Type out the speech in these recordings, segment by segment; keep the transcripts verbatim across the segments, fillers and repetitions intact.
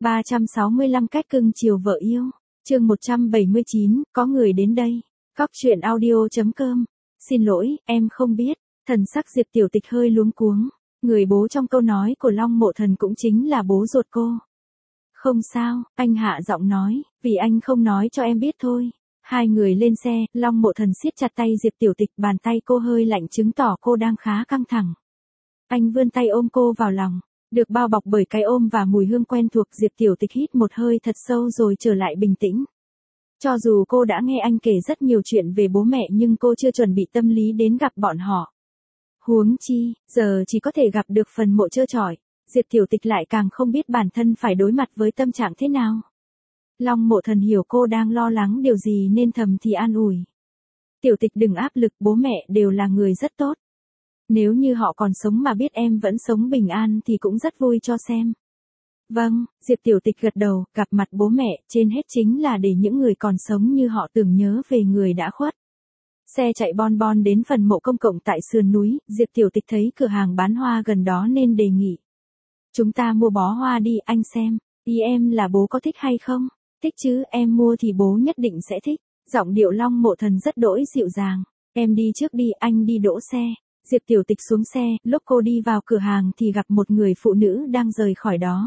ba trăm sáu mươi lăm cách cưng chiều vợ yêu. Chương một trăm bảy mươi chín, có người đến đây. Cóc truyện audio chấm com. Xin lỗi, em không biết. Thần sắc Diệp Tiểu Tịch hơi luống cuống. Người bố trong câu nói của Long Mộ Thần cũng chính là bố ruột cô. Không sao, anh hạ giọng nói, vì anh không nói cho em biết thôi. Hai người lên xe, Long Mộ Thần siết chặt tay Diệp Tiểu Tịch, bàn tay cô hơi lạnh chứng tỏ cô đang khá căng thẳng. Anh vươn tay ôm cô vào lòng. Được bao bọc bởi cái ôm và mùi hương quen thuộc, Diệp Tiểu Tịch hít một hơi thật sâu rồi trở lại bình tĩnh. Cho dù cô đã nghe anh kể rất nhiều chuyện về bố mẹ nhưng cô chưa chuẩn bị tâm lý đến gặp bọn họ. Huống chi, giờ chỉ có thể gặp được phần mộ trơ trọi, Diệp Tiểu Tịch lại càng không biết bản thân phải đối mặt với tâm trạng thế nào. Long Mộ Thần hiểu cô đang lo lắng điều gì nên thầm thì an ủi. Tiểu Tịch đừng áp lực, bố mẹ đều là người rất tốt. Nếu như họ còn sống mà biết em vẫn sống bình an thì cũng rất vui cho xem. Vâng, Diệp Tiểu Tịch gật đầu, gặp mặt bố mẹ, trên hết chính là để những người còn sống như họ tưởng nhớ về người đã khuất. Xe chạy bon bon đến phần mộ công cộng tại sườn núi, Diệp Tiểu Tịch thấy cửa hàng bán hoa gần đó nên đề nghị. Chúng ta mua bó hoa đi, anh xem, ý em là bố có thích hay không? Thích chứ, em mua thì bố nhất định sẽ thích. Giọng điệu Long Mộ Thần rất đỗi dịu dàng. Em đi trước đi, anh đi đỗ xe. Diệp Tiểu Tịch xuống xe, lúc cô đi vào cửa hàng thì gặp một người phụ nữ đang rời khỏi đó.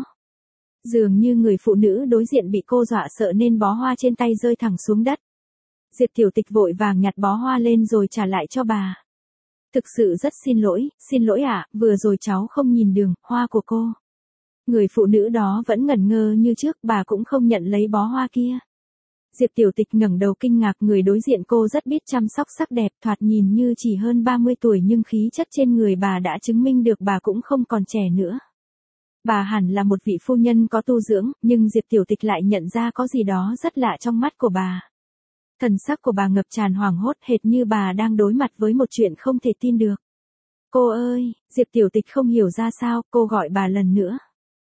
Dường như người phụ nữ đối diện bị cô dọa sợ nên bó hoa trên tay rơi thẳng xuống đất. Diệp Tiểu Tịch vội vàng nhặt bó hoa lên rồi trả lại cho bà. Thực sự rất xin lỗi, xin lỗi ạ, vừa rồi cháu không nhìn đường, hoa của cô. Người phụ nữ đó vẫn ngẩn ngơ như trước, bà cũng không nhận lấy bó hoa kia. Diệp Tiểu Tịch ngẩng đầu kinh ngạc, người đối diện cô rất biết chăm sóc sắc đẹp, thoạt nhìn như chỉ hơn ba mươi tuổi nhưng khí chất trên người bà đã chứng minh được bà cũng không còn trẻ nữa. Bà hẳn là một vị phu nhân có tu dưỡng, nhưng Diệp Tiểu Tịch lại nhận ra có gì đó rất lạ trong mắt của bà. Thần sắc của bà ngập tràn hoảng hốt, hệt như bà đang đối mặt với một chuyện không thể tin được. Cô ơi, Diệp Tiểu Tịch không hiểu ra sao, cô gọi bà lần nữa.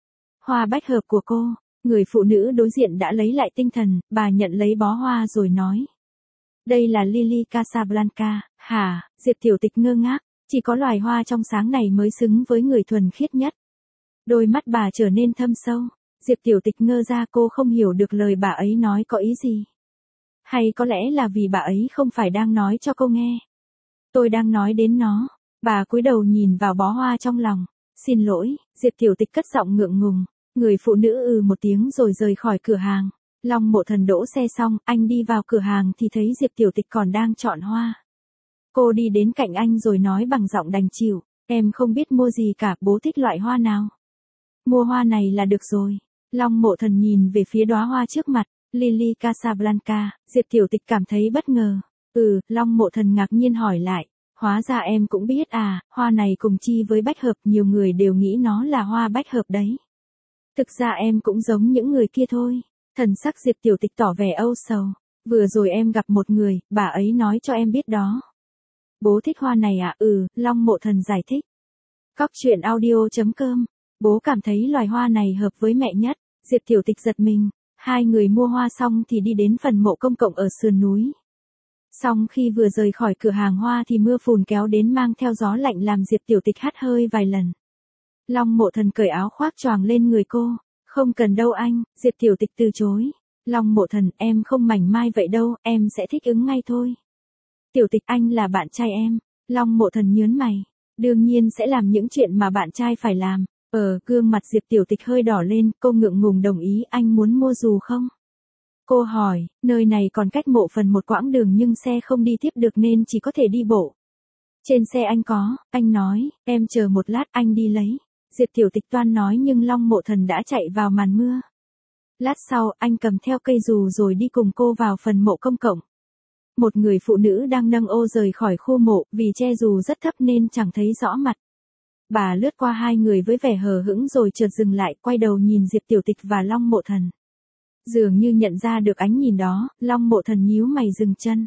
Hoa bách hợp của cô. Người phụ nữ đối diện đã lấy lại tinh thần, bà nhận lấy bó hoa rồi nói. Đây là Lily Casablanca, hả? Diệp Tiểu Tịch ngơ ngác, chỉ có loài hoa trong sáng này mới xứng với người thuần khiết nhất. Đôi mắt bà trở nên thâm sâu, Diệp Tiểu Tịch ngơ ra, cô không hiểu được lời bà ấy nói có ý gì. Hay có lẽ là vì bà ấy không phải đang nói cho cô nghe. Tôi đang nói đến nó. Bà cúi đầu nhìn vào bó hoa trong lòng. Xin lỗi, Diệp Tiểu Tịch cất giọng ngượng ngùng. Người phụ nữ ừ một tiếng rồi rời khỏi cửa hàng. Long Mộ Thần đỗ xe xong, anh đi vào cửa hàng thì thấy Diệp Tiểu Tịch còn đang chọn hoa. Cô đi đến cạnh anh rồi nói bằng giọng đành chịu, em không biết mua gì cả, bố thích loại hoa nào? Mua hoa này là được rồi. Long Mộ Thần nhìn về phía đóa hoa trước mặt, Lily Casablanca, Diệp Tiểu Tịch cảm thấy bất ngờ. Ừ, Long Mộ Thần ngạc nhiên hỏi lại, hóa ra em cũng biết à, hoa này cùng chi với bách hợp, nhiều người đều nghĩ nó là hoa bách hợp đấy. Thực ra em cũng giống những người kia thôi. Thần sắc Diệp Tiểu Tịch tỏ vẻ âu sầu. Vừa rồi em gặp một người, bà ấy nói cho em biết đó. Bố thích hoa này à? Ừ, Long Mộ Thần giải thích. Cóc truyện audio chấm com. Bố cảm thấy loài hoa này hợp với mẹ nhất. Diệp Tiểu Tịch giật mình. Hai người mua hoa xong thì đi đến phần mộ công cộng ở sườn núi. Xong khi vừa rời khỏi cửa hàng hoa thì mưa phùn kéo đến mang theo gió lạnh làm Diệp Tiểu Tịch hắt hơi vài lần. Long Mộ Thần cởi áo khoác choàng lên người cô. Không cần đâu anh, Diệp Tiểu Tịch từ chối. Long Mộ Thần, em không mảnh mai vậy đâu, em sẽ thích ứng ngay thôi. Tiểu Tịch, anh là bạn trai em. Long Mộ Thần nhớn mày. Đương nhiên sẽ làm những chuyện mà bạn trai phải làm. Ờ, gương mặt Diệp Tiểu Tịch hơi đỏ lên, cô ngượng ngùng đồng ý. Anh muốn mua dù không? Cô hỏi, nơi này còn cách mộ phần một quãng đường nhưng xe không đi tiếp được nên chỉ có thể đi bộ. Trên xe anh có, anh nói, em chờ một lát, anh đi lấy. Diệp Tiểu Tịch toan nói nhưng Long Mộ Thần đã chạy vào màn mưa. Lát sau, anh cầm theo cây dù rồi đi cùng cô vào phần mộ công cộng. Một người phụ nữ đang nâng ô rời khỏi khu mộ, vì che dù rất thấp nên chẳng thấy rõ mặt. Bà lướt qua hai người với vẻ hờ hững rồi chợt dừng lại, quay đầu nhìn Diệp Tiểu Tịch và Long Mộ Thần. Dường như nhận ra được ánh nhìn đó, Long Mộ Thần nhíu mày dừng chân.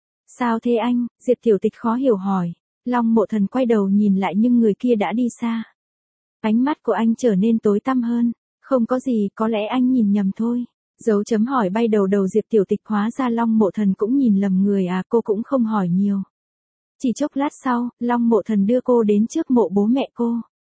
Sao thế anh? Diệp Tiểu Tịch khó hiểu hỏi. Long Mộ Thần quay đầu nhìn lại nhưng người kia đã đi xa. Ánh mắt của anh trở nên tối tăm hơn. Không có gì, có lẽ anh nhìn nhầm thôi. Dấu chấm hỏi bay đầu đầu Diệp Tiểu Tịch, hóa ra Long Mộ Thần cũng nhìn lầm người à, cô cũng không hỏi nhiều. Chỉ chốc lát sau, Long Mộ Thần đưa cô đến trước mộ bố mẹ cô.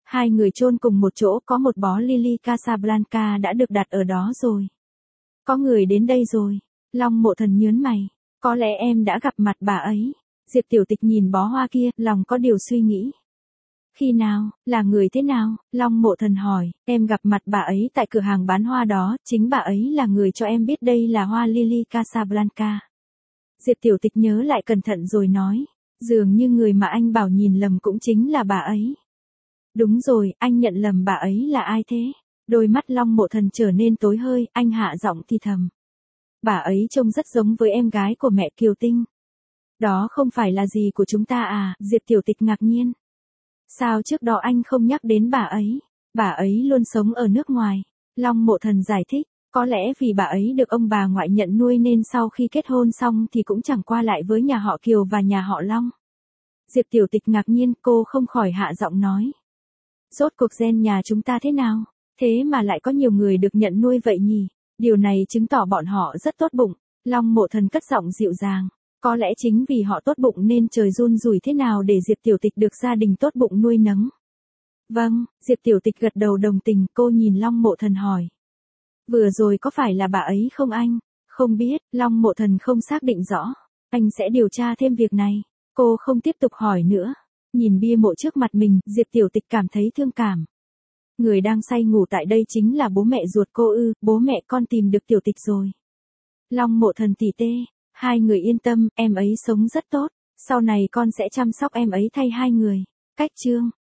Hai người chôn cùng một chỗ, có một bó lily Casablanca đã được đặt ở đó rồi. Có người đến đây rồi. Long Mộ Thần nhớn mày. Có lẽ em đã gặp mặt bà ấy. Diệp Tiểu Tịch nhìn bó hoa kia, lòng có điều suy nghĩ. Khi nào, là người thế nào? Long Mộ Thần hỏi, em gặp mặt bà ấy tại cửa hàng bán hoa đó, chính bà ấy là người cho em biết đây là hoa lily Casablanca. Diệp Tiểu Tịch nhớ lại cẩn thận rồi nói, dường như người mà anh bảo nhìn lầm cũng chính là bà ấy. Đúng rồi, anh nhận lầm bà ấy là ai thế? Đôi mắt Long Mộ Thần trở nên tối hơi, anh hạ giọng thì thầm. Bà ấy trông rất giống với em gái của mẹ Kiều Tinh. Đó không phải là gì của chúng ta à? Diệp Tiểu Tịch ngạc nhiên. Sao trước đó anh không nhắc đến bà ấy? Bà ấy luôn sống ở nước ngoài. Long Mộ Thần giải thích, có lẽ vì bà ấy được ông bà ngoại nhận nuôi nên sau khi kết hôn xong thì cũng chẳng qua lại với nhà họ Kiều và nhà họ Long. Diệp Tiểu Tịch ngạc nhiên, cô không khỏi hạ giọng nói. Rốt cuộc gen nhà chúng ta thế nào? Thế mà lại có nhiều người được nhận nuôi vậy nhỉ? Điều này chứng tỏ bọn họ rất tốt bụng. Long Mộ Thần cất giọng dịu dàng. Có lẽ chính vì họ tốt bụng nên trời run rủi thế nào để Diệp Tiểu Tịch được gia đình tốt bụng nuôi nấng. Vâng, Diệp Tiểu Tịch gật đầu đồng tình, cô nhìn Long Mộ Thần hỏi. Vừa rồi có phải là bà ấy không anh? Không biết, Long Mộ Thần không xác định rõ. Anh sẽ điều tra thêm việc này. Cô không tiếp tục hỏi nữa. Nhìn bia mộ trước mặt mình, Diệp Tiểu Tịch cảm thấy thương cảm. Người đang say ngủ tại đây chính là bố mẹ ruột cô ư? Bố mẹ con tìm được Tiểu Tịch rồi. Long Mộ Thần tỉ tê. Hai người yên tâm, em ấy sống rất tốt. Sau này con sẽ chăm sóc em ấy thay hai người. Cách chương